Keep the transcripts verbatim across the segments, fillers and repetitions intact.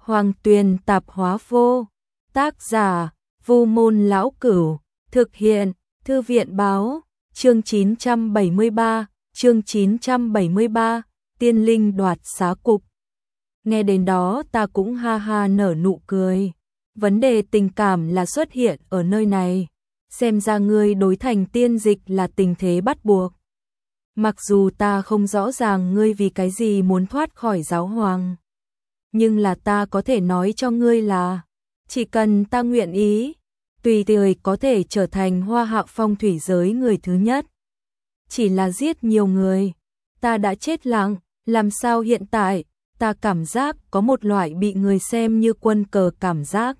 Hoàng Tuyền tạp hóa vô. Tác giả, Vu Môn Lão Cửu. Thực hiện, Thư viện báo. Chương chín trăm bảy mươi ba, chương chín trăm bảy mươi ba, tiên linh đoạt xá cục. Nghe đến đó ta cũng ha ha nở nụ cười. Vấn đề tình cảm là xuất hiện ở nơi này. Xem ra ngươi đối thành tiên dịch là tình thế bắt buộc. Mặc dù ta không rõ ràng ngươi vì cái gì muốn thoát khỏi giáo hoàng. Nhưng là ta có thể nói cho ngươi là, chỉ cần ta nguyện ý, tùy thời có thể trở thành Hoa Hạ phong thủy giới người thứ nhất. Chỉ là giết nhiều người, ta đã chết lặng, làm sao hiện tại, ta cảm giác có một loại bị người xem như quân cờ cảm giác.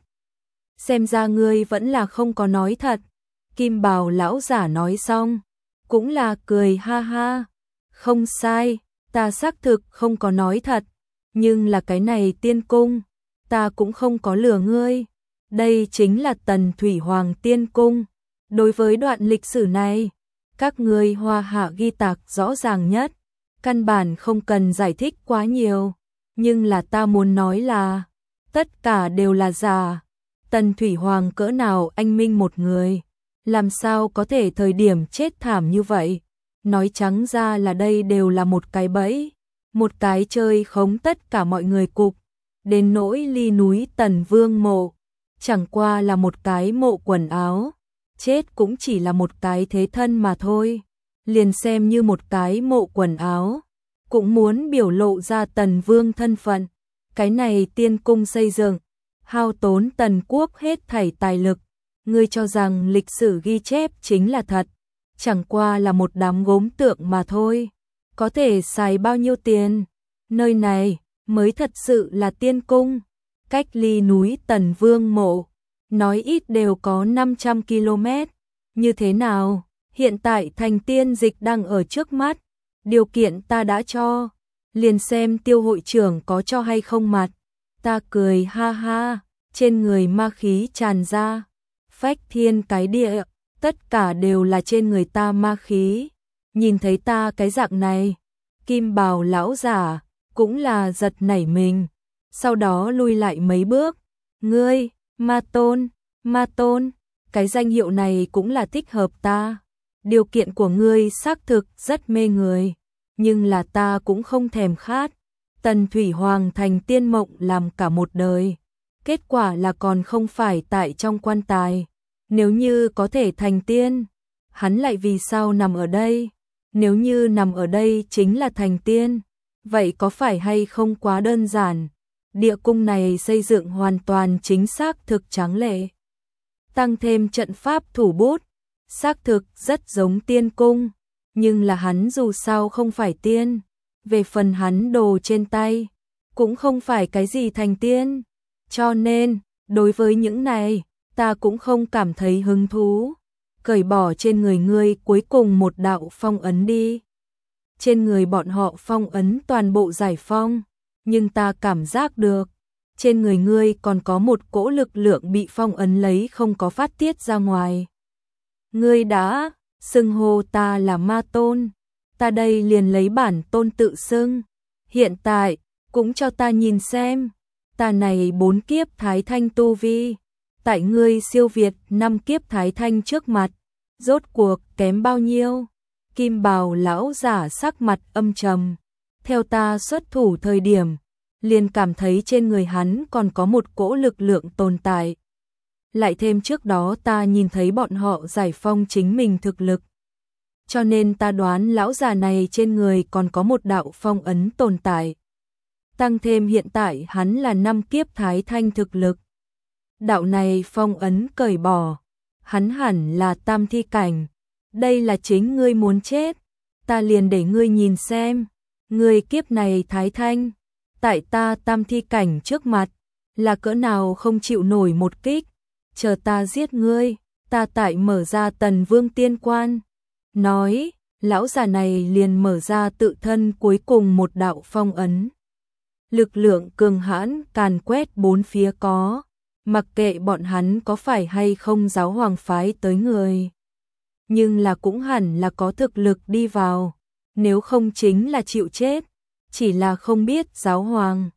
Xem ra ngươi vẫn là không có nói thật. Kim bào lão giả nói xong, cũng là cười ha ha. Không sai, ta xác thực không có nói thật, nhưng là cái này tiên cung, ta cũng không có lừa ngươi. Đây chính là Tần Thủy Hoàng tiên cung. Đối với đoạn lịch sử này, các ngươi Hoa Hạ ghi tạc rõ ràng nhất, căn bản không cần giải thích quá nhiều. Nhưng là ta muốn nói là, tất cả đều là giả. Tần Thủy Hoàng cỡ nào anh minh một người, làm sao có thể thời điểm chết thảm như vậy. Nói trắng ra là đây đều là một cái bẫy, một cái chơi khống tất cả mọi người cục. Đến nỗi ly núi Tần Vương mộ, chẳng qua là một cái mộ quần áo, chết cũng chỉ là một cái thế thân mà thôi. Liền xem như một cái mộ quần áo, cũng muốn biểu lộ ra Tần Vương thân phận. Cái này tiên cung xây dựng, hao tốn Tần quốc hết thảy tài lực. Ngươi cho rằng lịch sử ghi chép chính là thật, chẳng qua là một đám gốm tượng mà thôi. Có thể xài bao nhiêu tiền? Nơi này mới thật sự là tiên cung. Cách ly núi Tần Vương mộ, nói ít đều có năm trăm ki lô mét. Như thế nào? Hiện tại thành tiên dịch đang ở trước mắt. Điều kiện ta đã cho, liền xem Tiêu hội trưởng có cho hay không mặt. Ta cười ha ha, trên người ma khí tràn ra, phách thiên cái địa, tất cả đều là trên người ta ma khí. Nhìn thấy ta cái dạng này, Kim bào lão giả cũng là giật nảy mình, sau đó lui lại mấy bước. Ngươi, Ma Tôn, Ma Tôn, cái danh hiệu này cũng là thích hợp ta. Điều kiện của ngươi xác thực rất mê người, nhưng là ta cũng không thèm khát. Tần Thủy Hoàng thành tiên mộng làm cả một đời, kết quả là còn không phải tại trong quan tài. Nếu như có thể thành tiên, hắn lại vì sao nằm ở đây? Nếu như nằm ở đây chính là thành tiên, vậy có phải hay không quá đơn giản? Địa cung này xây dựng hoàn toàn chính xác thực tráng lệ. Tăng thêm trận pháp thủ bút, xác thực rất giống tiên cung, nhưng là hắn dù sao không phải tiên. Về phần hắn đồ trên tay, cũng không phải cái gì thành tiên. Cho nên, đối với những này, ta cũng không cảm thấy hứng thú. Cởi bỏ trên người ngươi cuối cùng một đạo phong ấn đi. Trên người bọn họ phong ấn toàn bộ giải phong, nhưng ta cảm giác được, trên người ngươi còn có một cỗ lực lượng bị phong ấn lấy không có phát tiết ra ngoài. Ngươi đã xưng hô ta là Ma Tôn, ta đây liền lấy bản tôn tự xưng. Hiện tại, cũng cho ta nhìn xem, ta này bốn kiếp thái thanh tu vi, tại ngươi siêu việt năm kiếp thái thanh trước mặt, rốt cuộc kém bao nhiêu? Kim bào lão giả sắc mặt âm trầm, theo ta xuất thủ thời điểm, liền cảm thấy trên người hắn còn có một cỗ lực lượng tồn tại. Lại thêm trước đó ta nhìn thấy bọn họ giải phong chính mình thực lực, cho nên ta đoán lão già này trên người còn có một đạo phong ấn tồn tại. Tăng thêm hiện tại hắn là năm kiếp thái thanh thực lực. Đạo này phong ấn cởi bỏ, hắn hẳn là tam thi cảnh. Đây là chính ngươi muốn chết, ta liền để ngươi nhìn xem, ngươi kiếp này thái thanh, tại ta tam thi cảnh trước mặt, là cỡ nào không chịu nổi một kích. Chờ ta giết ngươi, ta tại mở ra Tần Vương tiên quan. Nói, lão già này liền mở ra tự thân cuối cùng một đạo phong ấn. Lực lượng cường hãn càn quét bốn phía có, mặc kệ bọn hắn có phải hay không giáo hoàng phái tới người. Nhưng là cũng hẳn là có thực lực đi vào, nếu không chính là chịu chết, chỉ là không biết giáo hoàng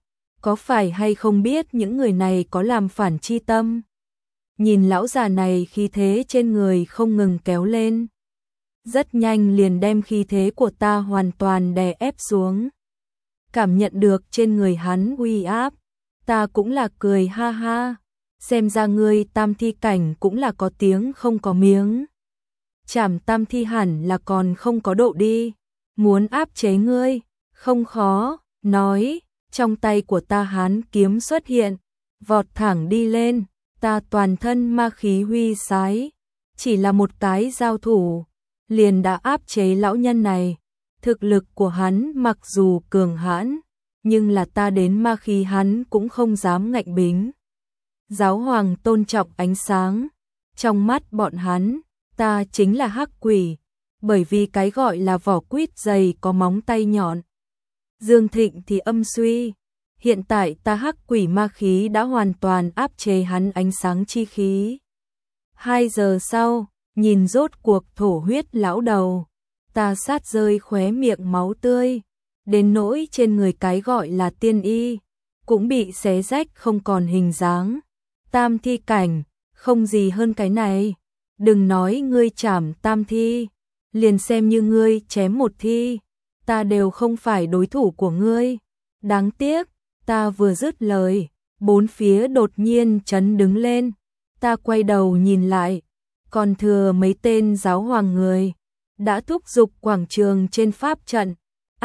có phải hay không biết những người này có làm phản chi tâm. Nhìn lão già này khí thế trên người không ngừng kéo lên. Rất nhanh liền đem khí thế của ta hoàn toàn đè ép xuống. Cảm nhận được trên người hắn uy áp, ta cũng là cười ha ha. Xem ra ngươi tam thi cảnh cũng là có tiếng không có miếng. Chảm tam thi hẳn là còn không có độ đi. Muốn áp chế ngươi, không khó, nói, trong tay của ta hán kiếm xuất hiện, vọt thẳng đi lên, ta toàn thân ma khí huy sái, chỉ là một cái giao thủ, liền đã áp chế lão nhân này. Thực lực của hắn mặc dù cường hãn, nhưng là ta đến ma khí hắn cũng không dám ngạnh bính. Giáo hoàng tôn trọng ánh sáng, trong mắt bọn hắn, ta chính là hắc quỷ, bởi vì cái gọi là vỏ quýt dày có móng tay nhọn. Dương Thịnh thì âm suy, hiện tại ta hắc quỷ ma khí đã hoàn toàn áp chế hắn ánh sáng chi khí. Hai giờ sau, nhìn rốt cuộc thổ huyết lão đầu, ta sát rơi khóe miệng máu tươi, đến nỗi trên người cái gọi là tiên y, cũng bị xé rách không còn hình dáng. Tam thi cảnh, không gì hơn cái này. Đừng nói ngươi chảm tam thi, liền xem như ngươi chém một thi, ta đều không phải đối thủ của ngươi. Đáng tiếc, ta vừa dứt lời, bốn phía đột nhiên chấn đứng lên. Ta quay đầu nhìn lại, còn thừa mấy tên giáo hoàng người đã thúc giục quảng trường trên pháp trận. A,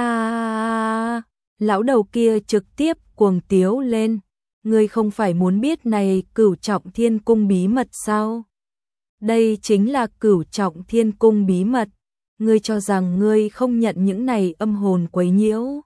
à, lão đầu kia trực tiếp cuồng tiếu lên. Ngươi không phải muốn biết này Cửu Trọng Thiên Cung bí mật sao? Đây chính là Cửu Trọng Thiên Cung bí mật. Ngươi cho rằng ngươi không nhận những này âm hồn quấy nhiễu,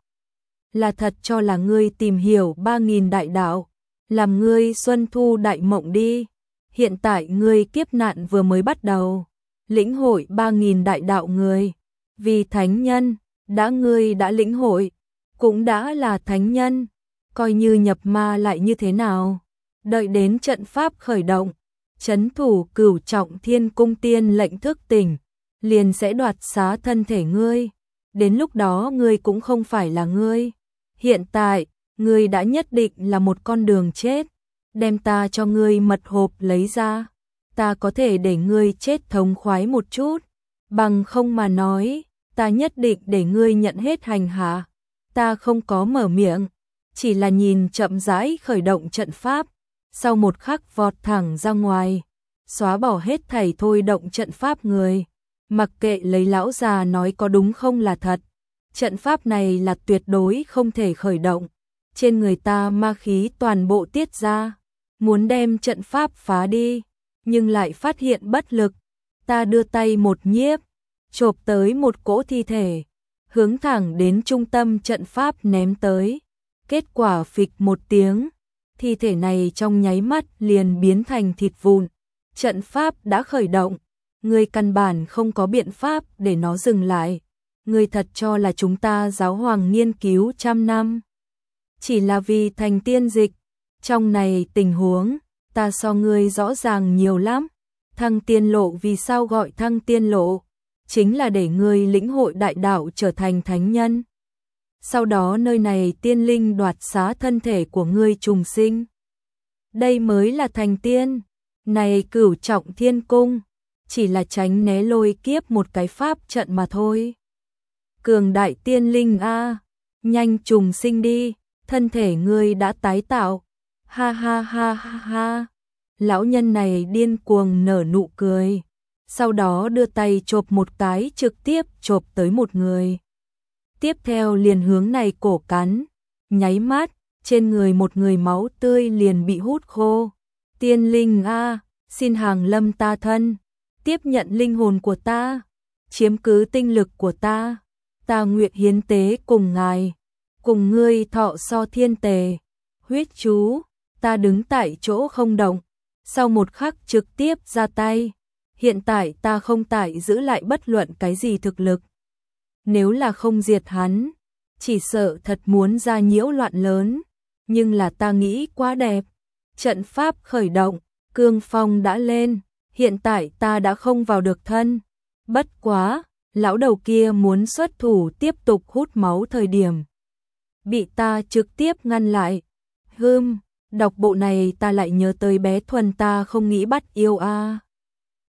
là thật cho là ngươi tìm hiểu ba nghìn đại đạo, làm ngươi xuân thu đại mộng đi. Hiện tại ngươi kiếp nạn vừa mới bắt đầu, lĩnh hội ba nghìn đại đạo người, vì thánh nhân, đã ngươi đã lĩnh hội, cũng đã là thánh nhân, coi như nhập ma lại như thế nào? Đợi đến trận pháp khởi động, trấn thủ Cửu Trọng Thiên Cung tiên lệnh thức tỉnh, liền sẽ đoạt xá thân thể ngươi. Đến lúc đó ngươi cũng không phải là ngươi. Hiện tại, ngươi đã nhất định là một con đường chết. Đem ta cho ngươi mật hộp lấy ra, ta có thể để ngươi chết thống khoái một chút. Bằng không mà nói, ta nhất định để ngươi nhận hết hành hạ. Ta không có mở miệng, chỉ là nhìn chậm rãi khởi động trận pháp, sau một khắc vọt thẳng ra ngoài, xóa bỏ hết thảy thôi động trận pháp người. Mặc kệ lấy lão già nói có đúng không là thật, trận pháp này là tuyệt đối không thể khởi động. Trên người ta ma khí toàn bộ tiết ra, muốn đem trận pháp phá đi, nhưng lại phát hiện bất lực. Ta đưa tay một nhiếp, chộp tới một cỗ thi thể, hướng thẳng đến trung tâm trận pháp ném tới. Kết quả phịch một tiếng, thi thể này trong nháy mắt liền biến thành thịt vụn. Trận pháp đã khởi động, ngươi căn bản không có biện pháp để nó dừng lại. Ngươi thật cho là chúng ta giáo hoàng nghiên cứu trăm năm chỉ là vì thành tiên dịch? Trong này tình huống, ta so ngươi rõ ràng nhiều lắm. Thăng tiên lộ vì sao gọi thăng tiên lộ? Chính là để ngươi lĩnh hội đại đạo trở thành thánh nhân. Sau đó nơi này tiên linh đoạt xá thân thể của ngươi trùng sinh. Đây mới là thành tiên. Này Cửu Trọng Thiên Cung, chỉ là tránh né lôi kiếp một cái pháp trận mà thôi. Cường đại tiên linh a, nhanh trùng sinh đi, thân thể ngươi đã tái tạo. Ha ha ha ha ha. Lão nhân này điên cuồng nở nụ cười, sau đó đưa tay chộp một cái trực tiếp chộp tới một người. Tiếp theo liền hướng này cổ cắn, nháy mắt, trên người một người máu tươi liền bị hút khô. Tiên linh a, xin hàng lâm ta thân, tiếp nhận linh hồn của ta, chiếm cứ tinh lực của ta, ta nguyện hiến tế cùng ngài, cùng ngươi thọ so thiên tề. Huyết chú, ta đứng tại chỗ không động, sau một khắc trực tiếp ra tay. Hiện tại ta không tại giữ lại bất luận cái gì thực lực. Nếu là không diệt hắn, chỉ sợ thật muốn ra nhiễu loạn lớn, nhưng là ta nghĩ quá đẹp. Trận pháp khởi động, cương phong đã lên, hiện tại ta đã không vào được thân. Bất quá, lão đầu kia muốn xuất thủ tiếp tục hút máu thời điểm, bị ta trực tiếp ngăn lại. Hưm, đọc bộ này ta lại nhớ tới bé Thuần ta không nghĩ bắt yêu a.